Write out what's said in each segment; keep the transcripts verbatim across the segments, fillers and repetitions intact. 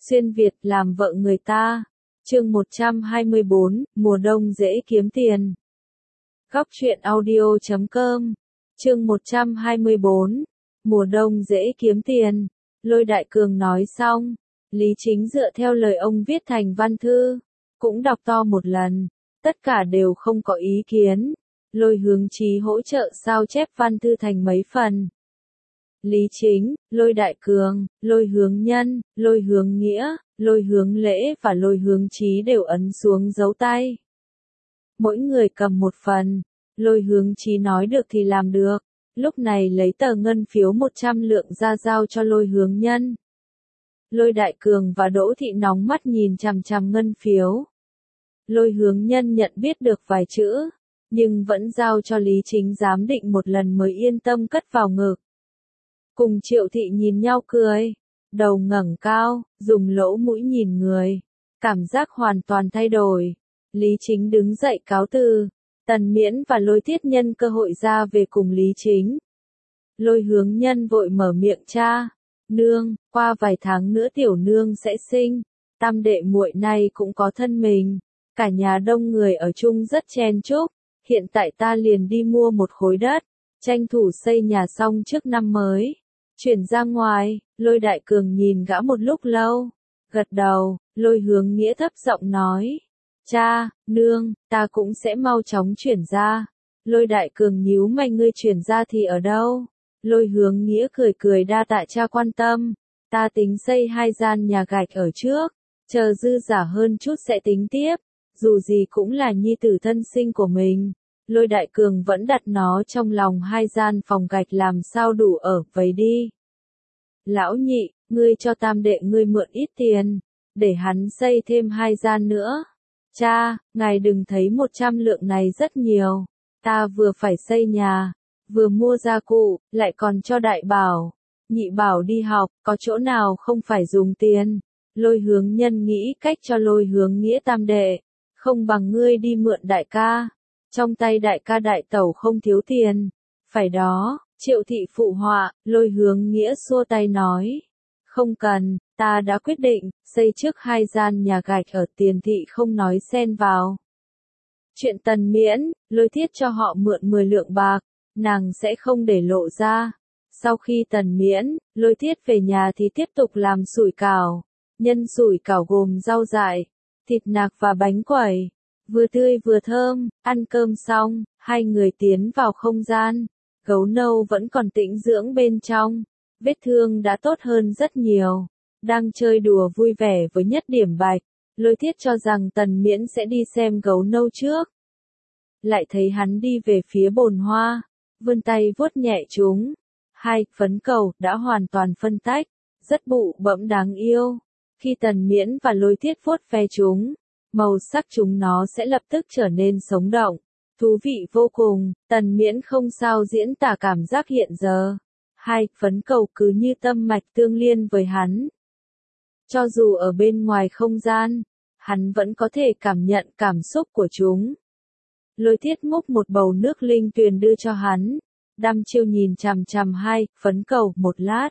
Xuyên Việt làm vợ người ta. Chương một trăm hai mươi bốn, mùa đông dễ kiếm tiền. Góc truyện audio chấm com. Chương một trăm hai mươi bốn, mùa đông dễ kiếm tiền. Lôi Đại Cường nói xong, Lý Chính dựa theo lời ông viết thành văn thư, cũng đọc to một lần, tất cả đều không có ý kiến. Lôi Hướng Chí hỗ trợ sao chép văn thư thành mấy phần. Lý Chính, Lôi Đại Cường, Lôi Hướng Nhân, Lôi Hướng Nghĩa, Lôi Hướng Lễ và Lôi Hướng Chí đều ấn xuống dấu tay. Mỗi người cầm một phần, Lôi Hướng Chí nói được thì làm được, lúc này lấy tờ ngân phiếu một trăm lượng ra giao cho Lôi Hướng Nhân. Lôi Đại Cường và Đỗ Thị nóng mắt nhìn chằm chằm ngân phiếu. Lôi Hướng Nhân nhận biết được vài chữ, nhưng vẫn giao cho Lý Chính giám định một lần mới yên tâm cất vào ngực. Cùng Triệu Thị nhìn nhau cười, đầu ngẩng cao, dùng lỗ mũi nhìn người, cảm giác hoàn toàn thay đổi. Lý Chính đứng dậy cáo từ, Tần Miễn và Lôi Thiết nhân cơ hội ra về cùng Lý Chính. Lôi Hướng Nhân vội mở miệng cha, nương, qua vài tháng nữa tiểu nương sẽ sinh, tam đệ muội này cũng có thân mình, cả nhà đông người ở chung rất chen chúc, hiện tại ta liền đi mua một khối đất, tranh thủ xây nhà xong trước năm mới. Chuyển ra ngoài, Lôi Đại Cường nhìn gã một lúc lâu, gật đầu. Lôi Hướng Nghĩa thấp giọng nói, cha, nương, ta cũng sẽ mau chóng chuyển ra. Lôi Đại Cường nhíu mày, ngươi chuyển ra thì ở đâu? Lôi Hướng Nghĩa cười cười, đa tạ cha quan tâm, ta tính xây hai gian nhà gạch ở trước, chờ dư giả hơn chút sẽ tính tiếp, dù gì cũng là nhi tử thân sinh của mình. Lôi Đại Cường vẫn đặt nó trong lòng, hai gian phòng gạch làm sao đủ ở, vậy đi. Lão nhị, ngươi cho tam đệ ngươi mượn ít tiền, để hắn xây thêm hai gian nữa. Cha, ngài đừng thấy một trăm lượng này rất nhiều, ta vừa phải xây nhà, vừa mua gia cụ, lại còn cho đại bảo, nhị bảo đi học, có chỗ nào không phải dùng tiền. Lôi Hướng Nhân nghĩ cách cho Lôi Hướng Nghĩa, tam đệ, không bằng ngươi đi mượn đại ca. Trong tay đại ca đại tẩu không thiếu tiền. Phải đó, Triệu Thị phụ họa. Lôi Hướng Nghĩa xua tay nói, không cần, ta đã quyết định, xây trước hai gian nhà gạch ở Tiền Thị không nói xen vào. Chuyện Tần Miễn, Lôi Thiết cho họ mượn mười lượng bạc, nàng sẽ không để lộ ra. Sau khi Tần Miễn, Lôi Thiết về nhà thì tiếp tục làm sủi cảo. Nhân sủi cảo gồm rau dại, thịt nạc và bánh quẩy. Vừa tươi vừa thơm. Ăn cơm xong, hai người tiến vào không gian. Gấu nâu vẫn còn tĩnh dưỡng bên trong, vết thương đã tốt hơn rất nhiều, đang chơi đùa vui vẻ với Nhất Điểm Bạch. Lôi Thiết cho rằng Tần Miễn sẽ đi xem gấu nâu trước, lại thấy hắn đi về phía bồn hoa, vươn tay vuốt nhẹ chúng. Hai phấn cầu đã hoàn toàn phân tách, rất bụ bẫm đáng yêu. Khi Tần Miễn và Lôi Thiết vuốt ve chúng, màu sắc chúng nó sẽ lập tức trở nên sống động, thú vị vô cùng. Tần Miễn không sao diễn tả cảm giác hiện giờ. Hai phấn cầu cứ như tâm mạch tương liên với hắn. Cho dù ở bên ngoài không gian, hắn vẫn có thể cảm nhận cảm xúc của chúng. Lôi Thiết múc một bầu nước linh tuyền đưa cho hắn, đăm chiêu nhìn chằm chằm hai phấn cầu một lát,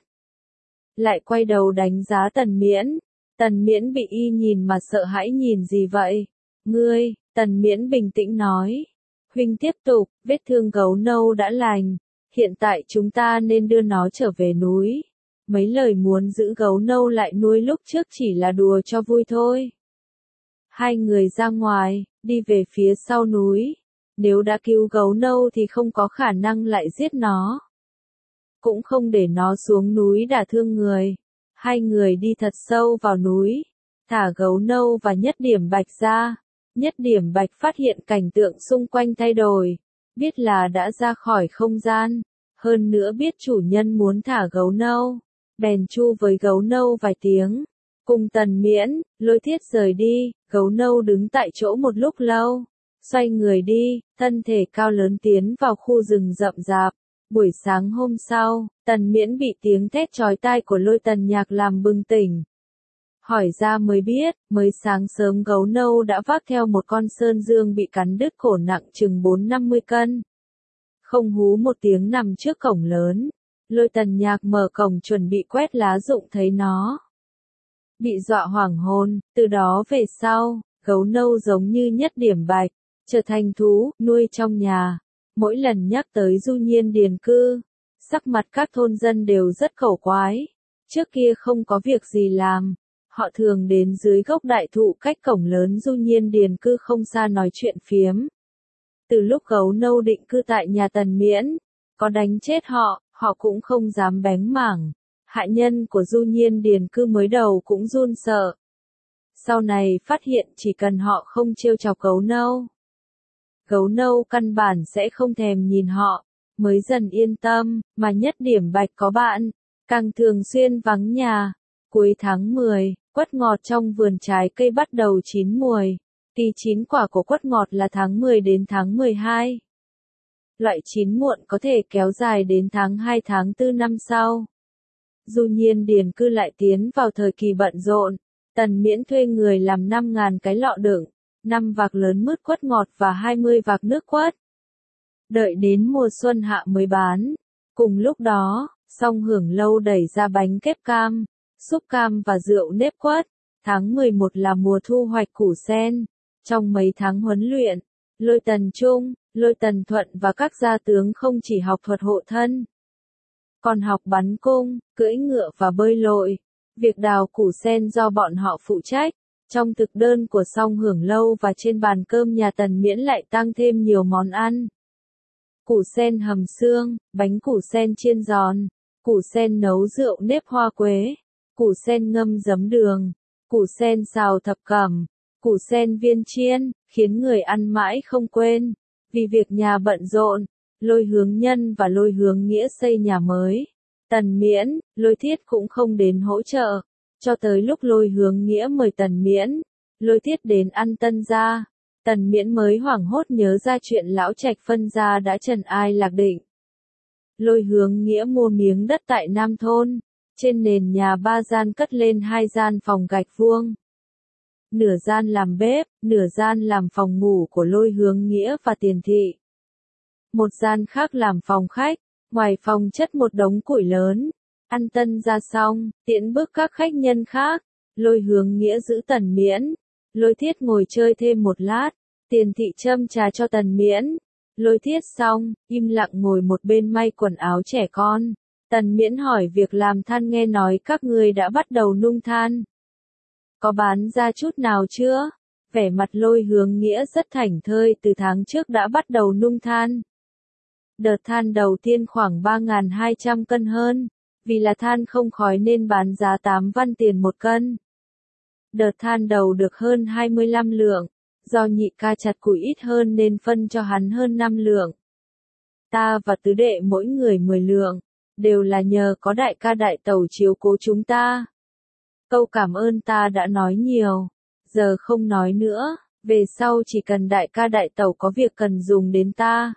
lại quay đầu đánh giá Tần Miễn. Tần Miễn bị y nhìn mà sợ hãi, nhìn gì vậy? Ngươi, Tần Miễn bình tĩnh nói. Huynh tiếp tục, vết thương gấu nâu đã lành, hiện tại chúng ta nên đưa nó trở về núi. Mấy lời muốn giữ gấu nâu lại nuôi lúc trước chỉ là đùa cho vui thôi. Hai người ra ngoài, đi về phía sau núi. Nếu đã cứu gấu nâu thì không có khả năng lại giết nó, cũng không để nó xuống núi đả thương người. Hai người đi thật sâu vào núi, thả gấu nâu và Nhất Điểm Bạch ra. Nhất Điểm Bạch phát hiện cảnh tượng xung quanh thay đổi, biết là đã ra khỏi không gian, hơn nữa biết chủ nhân muốn thả gấu nâu, bèn chu với gấu nâu vài tiếng. Cùng Tần Miễn, Lôi Thiết rời đi, gấu nâu đứng tại chỗ một lúc lâu, xoay người đi, thân thể cao lớn tiến vào khu rừng rậm rạp. Buổi sáng hôm sau, Tần Miễn bị tiếng thét chói tai của Lôi Tần Nhạc làm bừng tỉnh. Hỏi ra mới biết, mới sáng sớm gấu nâu đã vác theo một con sơn dương bị cắn đứt cổ nặng chừng bốn năm mươi cân. Không hú một tiếng nằm trước cổng lớn. Lôi Tần Nhạc mở cổng chuẩn bị quét lá rụng thấy nó. bị dọa hoảng hồn, từ đó về sau, gấu nâu giống như nhất điểm bạch, trở thành thú nuôi trong nhà. Mỗi lần nhắc tới Du Nhiên điền cư, sắc mặt các thôn dân đều rất khẩu quái. Trước kia không có việc gì làm, họ thường đến dưới gốc đại thụ cách cổng lớn Du Nhiên điền cư không xa nói chuyện phiếm. Từ lúc gấu nâu định cư tại nhà Tần Miễn, có đánh chết họ, họ cũng không dám bén mảng. Hạ nhân của Du Nhiên điền cư mới đầu cũng run sợ. Sau này phát hiện chỉ cần họ không trêu chọc gấu nâu, gấu nâu căn bản sẽ không thèm nhìn họ, mới dần yên tâm, mà nhất điểm bạch có bạn, càng thường xuyên vắng nhà. Cuối tháng mười, quất ngọt trong vườn trái cây bắt đầu chín mùi. Kỳ chín quả của quất ngọt là tháng mười đến tháng mười hai. Loại chín muộn có thể kéo dài đến tháng hai tháng tư năm sau. Du Nhiên điền cư lại tiến vào thời kỳ bận rộn. Tần Miễn thuê người làm năm nghìn cái lọ đựng, năm vạc lớn mứt quất ngọt và hai mươi vạc nước quất. Đợi đến mùa xuân hạ mới bán. Cùng lúc đó, Song Hưởng Lâu đẩy ra bánh kép cam, súp cam và rượu nếp quất. Tháng mười một là mùa thu hoạch củ sen. Trong mấy tháng huấn luyện, Lôi Tần Trung, Lôi Tần Thuận và các gia tướng không chỉ học thuật hộ thân, còn học bắn cung, cưỡi ngựa và bơi lội. Việc đào củ sen do bọn họ phụ trách. Trong thực đơn của Song Hưởng Lâu và trên bàn cơm nhà Tần Miễn lại tăng thêm nhiều món ăn. Củ sen hầm xương, bánh củ sen chiên giòn, củ sen nấu rượu nếp hoa quế, củ sen ngâm giấm đường, củ sen xào thập cẩm, củ sen viên chiên, khiến người ăn mãi không quên. Vì việc nhà bận rộn, Lôi Hướng Nhân và Lôi Hướng Nghĩa xây nhà mới. Tần Miễn, Lôi Thiết cũng không đến hỗ trợ, cho tới lúc Lôi Hướng Nghĩa mời Tần Miễn, Lôi Thiết đến ăn tân gia. Tần Miễn mới hoảng hốt nhớ ra chuyện lão trạch phân gia đã trần ai lạc định. Lôi Hướng Nghĩa mua miếng đất tại Nam Thôn, trên nền nhà ba gian cất lên hai gian phòng gạch vuông. Nửa gian làm bếp, nửa gian làm phòng ngủ của Lôi Hướng Nghĩa và Tiền Thị. Một gian khác làm phòng khách, ngoài phòng chất một đống củi lớn. Ăn tân ra xong, tiễn bước các khách nhân khác, Lôi Hướng Nghĩa giữ Tần Miễn. Lôi Thiết ngồi chơi thêm một lát, Tiền Thị châm trà cho Tần Miễn. Lôi Thiết xong, im lặng ngồi một bên may quần áo trẻ con. Tần Miễn hỏi việc làm than, nghe nói các ngươi đã bắt đầu nung than. Có bán ra chút nào chưa? Vẻ mặt Lôi Hướng Nghĩa rất thảnh thơi, từ tháng trước đã bắt đầu nung than. Đợt than đầu tiên khoảng ba nghìn hai trăm cân hơn, vì là than không khói nên bán giá tám văn tiền một cân. Đợt than đầu được hơn hai mươi lăm lượng, do nhị ca chặt củi ít hơn nên phân cho hắn hơn năm lượng. Ta và tứ đệ mỗi người mười lượng, đều là nhờ có đại ca đại tẩu chiếu cố chúng ta. Câu cảm ơn ta đã nói nhiều, giờ không nói nữa, về sau chỉ cần đại ca đại tẩu có việc cần dùng đến ta.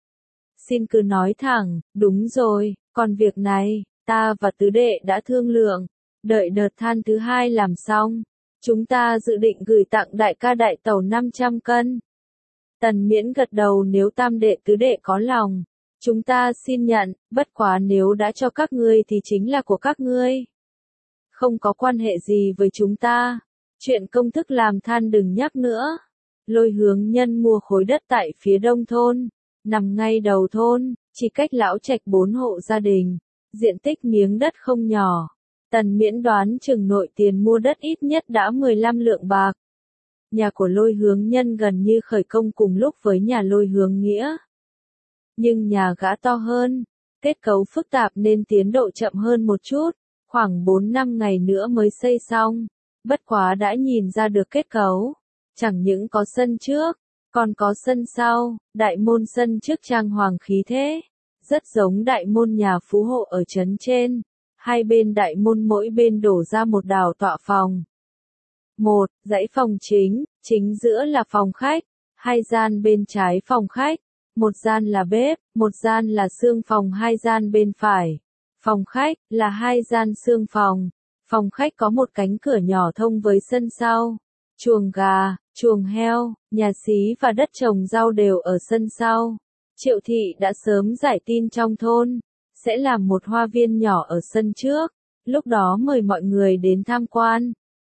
Xin cứ nói thẳng, đúng rồi, còn việc này, ta và tứ đệ đã thương lượng, đợi đợt than thứ hai làm xong, chúng ta dự định gửi tặng đại ca đại tẩu năm trăm cân. Tần Miễn gật đầu, nếu tam đệ tứ đệ có lòng, chúng ta xin nhận, bất quá nếu đã cho các ngươi thì chính là của các ngươi. Không có quan hệ gì với chúng ta, chuyện công thức làm than đừng nhắc nữa. Lôi Hướng Nhân mua khối đất tại phía đông thôn, nằm ngay đầu thôn, chỉ cách lão trạch bốn hộ gia đình, diện tích miếng đất không nhỏ. Tần Miễn đoán chừng nội tiền mua đất ít nhất đã mười lăm lượng bạc. Nhà của Lôi Hướng Nhân gần như khởi công cùng lúc với nhà Lôi Hướng Nghĩa. Nhưng nhà gã to hơn, kết cấu phức tạp nên tiến độ chậm hơn một chút, khoảng bốn năm ngày nữa mới xây xong. Bất quá đã nhìn ra được kết cấu, chẳng những có sân trước, còn có sân sau. Đại môn sân trước trang hoàng khí thế, rất giống đại môn nhà phú hộ ở trấn trên. Hai bên đại môn mỗi bên đổ ra một đào tọa phòng. Một, dãy phòng chính, chính giữa là phòng khách, hai gian bên trái phòng khách, một gian là bếp, một gian là xương phòng, hai gian bên phải. Phòng khách là hai gian xương phòng. Phòng khách có một cánh cửa nhỏ thông với sân sau. Chuồng gà, chuồng heo, nhà xí và đất trồng rau đều ở sân sau. Triệu Thị đã sớm giải tin trong thôn, sẽ làm một hoa viên nhỏ ở sân trước, lúc đó mời mọi người đến tham quan.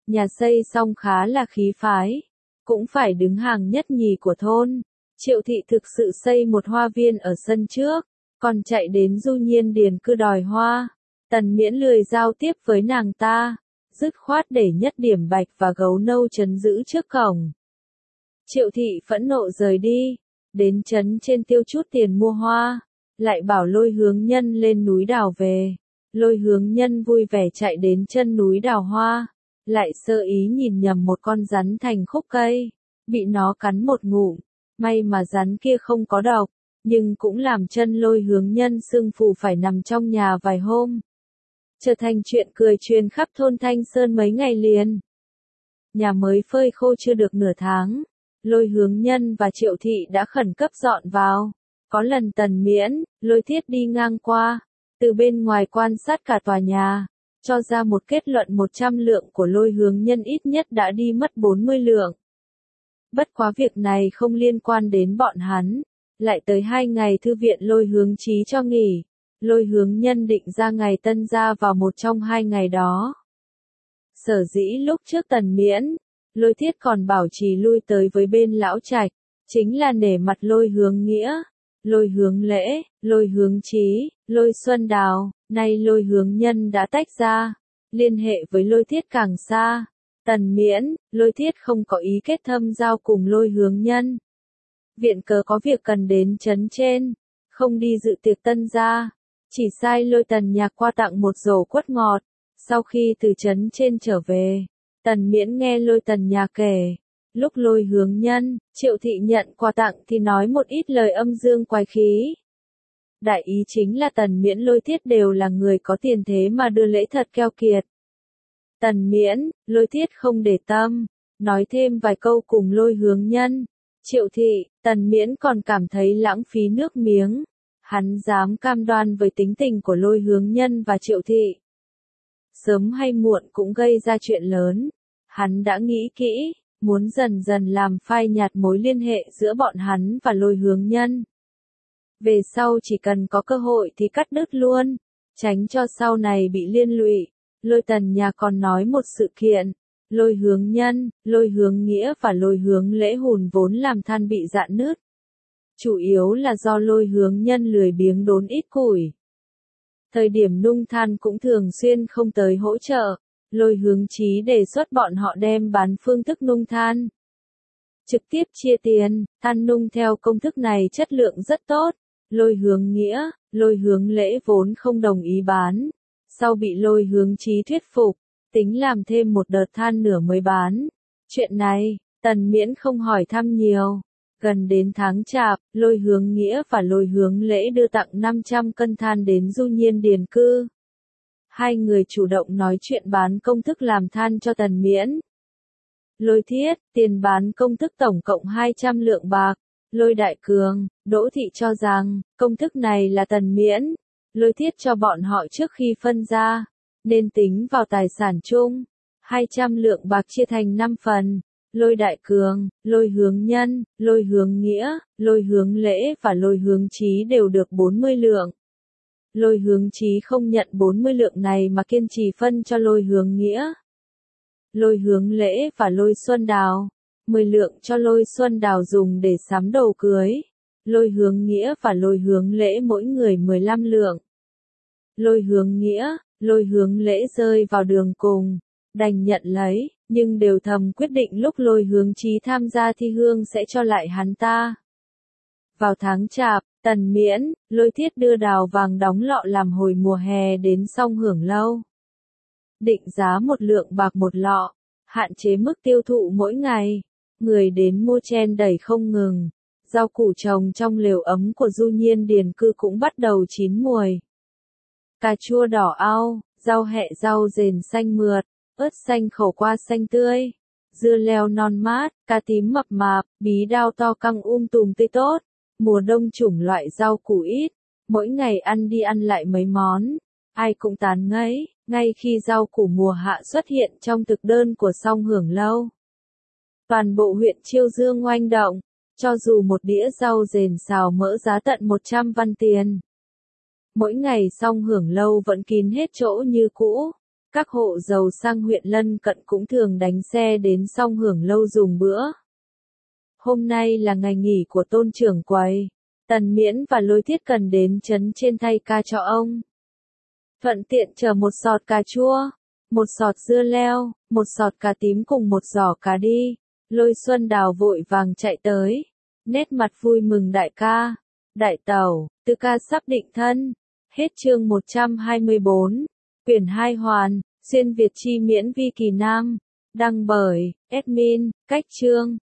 nhà xây xong khá là khí phái, cũng phải đứng hàng nhất nhì của thôn. Triệu thị thực sự xây một hoa viên ở sân trước, còn chạy đến Du Nhiên Điền cư đòi hoa. Tần Miễn lười giao tiếp với nàng ta, dứt khoát để Nhất Điểm Bạch và Gấu Nâu trấn giữ trước cổng. Triệu thị phẫn nộ rời đi, đến trấn trên tiêu chút tiền mua hoa, lại bảo Lôi Hướng Nhân lên núi đào về. Lôi Hướng Nhân vui vẻ chạy đến chân núi đào hoa, lại sơ ý nhìn nhầm một con rắn thành khúc cây, bị nó cắn một ngụm, may mà rắn kia không có độc, nhưng cũng làm chân Lôi Hướng Nhân sưng phù phải nằm trong nhà vài hôm. Trở thành chuyện cười truyền khắp thôn Thanh Sơn mấy ngày liền. Nhà mới phơi khô chưa được nửa tháng, Lôi Hướng Nhân và Triệu thị đã khẩn cấp dọn vào. Có lần Tần Miễn, Lôi Thiết đi ngang qua, từ bên ngoài quan sát cả tòa nhà, cho ra một kết luận một trăm lượng của Lôi Hướng Nhân ít nhất đã đi mất bốn mươi lượng. Bất quá việc này không liên quan đến bọn hắn, lại tới hai ngày thư viện Lôi Hướng Chí cho nghỉ. Lôi Hướng Nhân định ra ngày tân gia vào một trong hai ngày đó. Sở dĩ lúc trước Tần Miễn, Lôi Thiết còn bảo trì lui tới với bên lão trạch, chính là nể mặt Lôi Hướng Nghĩa, Lôi Hướng Lễ, Lôi Hướng Chí, Lôi Xuân Đào. Nay Lôi Hướng Nhân đã tách ra, liên hệ với Lôi Thiết càng xa. Tần Miễn, Lôi Thiết không có ý kết thâm giao cùng Lôi Hướng Nhân. Viện cớ có việc cần đến trấn trên, không đi dự tiệc tân gia. Chỉ sai Lôi Tần Nhạc qua tặng một rổ quất ngọt. Sau khi từ trấn trên trở về, Tần Miễn nghe Lôi Tần Nhạc kể, lúc Lôi Hướng Nhân, Triệu thị nhận quà tặng thì nói một ít lời âm dương quái khí. Đại ý chính là Tần Miễn Lôi Thiết đều là người có tiền thế mà đưa lễ thật keo kiệt. Tần Miễn, Lôi Thiết không để tâm, nói thêm vài câu cùng Lôi Hướng Nhân, Triệu thị, Tần Miễn còn cảm thấy lãng phí nước miếng. Hắn dám cam đoan với tính tình của Lôi Hướng Nhân và Triệu thị. Sớm hay muộn cũng gây ra chuyện lớn. Hắn đã nghĩ kỹ, muốn dần dần làm phai nhạt mối liên hệ giữa bọn hắn và Lôi Hướng Nhân. Về sau chỉ cần có cơ hội thì cắt đứt luôn, tránh cho sau này bị liên lụy. Lôi Tần Nhà còn nói một sự kiện, Lôi Hướng Nhân, Lôi Hướng Nghĩa và Lôi Hướng Lễ hùn vốn làm than bị rạn nứt. Chủ yếu là do Lôi Hướng Nhân lười biếng đốn ít củi. Thời điểm nung than cũng thường xuyên không tới hỗ trợ, Lôi Hướng Chí đề xuất bọn họ đem bán phương thức nung than. Trực tiếp chia tiền, than nung theo công thức này chất lượng rất tốt. Lôi Hướng Nghĩa, Lôi Hướng Lễ vốn không đồng ý bán. Sau bị Lôi Hướng Chí thuyết phục, tính làm thêm một đợt than nửa mới bán. Chuyện này, Tần Miễn không hỏi thăm nhiều. Gần đến tháng Chạp, Lôi Hướng Nghĩa và Lôi Hướng Lễ đưa tặng năm trăm cân than đến Du Nhiên Điền cư. Hai người chủ động nói chuyện bán công thức làm than cho Tần Miễn. Lôi Thiết, tiền bán công thức tổng cộng hai trăm lượng bạc. Lôi Đại Cường, Đỗ Thị cho rằng, công thức này là Tần Miễn. Lôi Thiết cho bọn họ trước khi phân ra, nên tính vào tài sản chung. hai trăm lượng bạc chia thành năm phần. Lôi Đại Cường, Lôi Hướng Nhân, Lôi Hướng Nghĩa, Lôi Hướng Lễ và Lôi Hướng Chí đều được bốn mươi lượng. Lôi Hướng Chí không nhận bốn mươi lượng này mà kiên trì phân cho Lôi Hướng Nghĩa. Lôi Hướng Lễ và Lôi Xuân Đào, mười lượng cho Lôi Xuân Đào dùng để sắm đồ cưới. Lôi Hướng Nghĩa và Lôi Hướng Lễ mỗi người mười lăm lượng. Lôi Hướng Nghĩa, Lôi Hướng Lễ rơi vào đường cùng, đành nhận lấy, nhưng đều thầm quyết định lúc Lôi Hướng Chí tham gia thi hương sẽ cho lại hắn ta. Vào tháng Chạp, Tần Miễn, Lôi Thiết đưa đào vàng đóng lọ làm hồi mùa hè đến Song Hưởng Lâu. Định giá một lượng bạc một lọ, hạn chế mức tiêu thụ mỗi ngày. Người đến mua chen đẩy không ngừng. Rau củ trồng trong lều ấm của Du Nhiên Điền cư cũng bắt đầu chín mùi. Cà chua đỏ au, rau hẹ rau dền xanh mượt, ớt xanh khẩu qua xanh tươi, dưa leo non mát, cà tím mập mạp, bí đao to căng um tùm tươi tốt. Mùa đông chủng loại rau củ ít, mỗi ngày ăn đi ăn lại mấy món, ai cũng tán ngấy, ngay khi rau củ mùa hạ xuất hiện trong thực đơn của Song Hưởng Lâu. Toàn bộ huyện Chiêu Dương oanh động, cho dù một đĩa rau dền xào mỡ giá tận một trăm văn tiền. Mỗi ngày Song Hưởng Lâu vẫn kín hết chỗ như cũ, Các hộ giàu sang huyện lân cận cũng thường đánh xe đến Song Hưởng lâu dùng bữa. Hôm nay là ngày nghỉ của Tôn trưởng quầy. Tần Miễn và Lôi Thiết cần đến trấn trên thay ca cho ông. Thuận tiện chở một sọt cà chua, một sọt dưa leo, một sọt cà tím cùng một giỏ cá đi. Lôi Xuân Đào vội vàng chạy tới. Nét mặt vui mừng đại ca. Đại tẩu, Tư ca sắp định thân. Hết chương một trăm hai mươi bốn. Quyển hai hoàn, xuyên Việt chi miễn vi kỳ nam. Đăng bởi, admin, cách chương.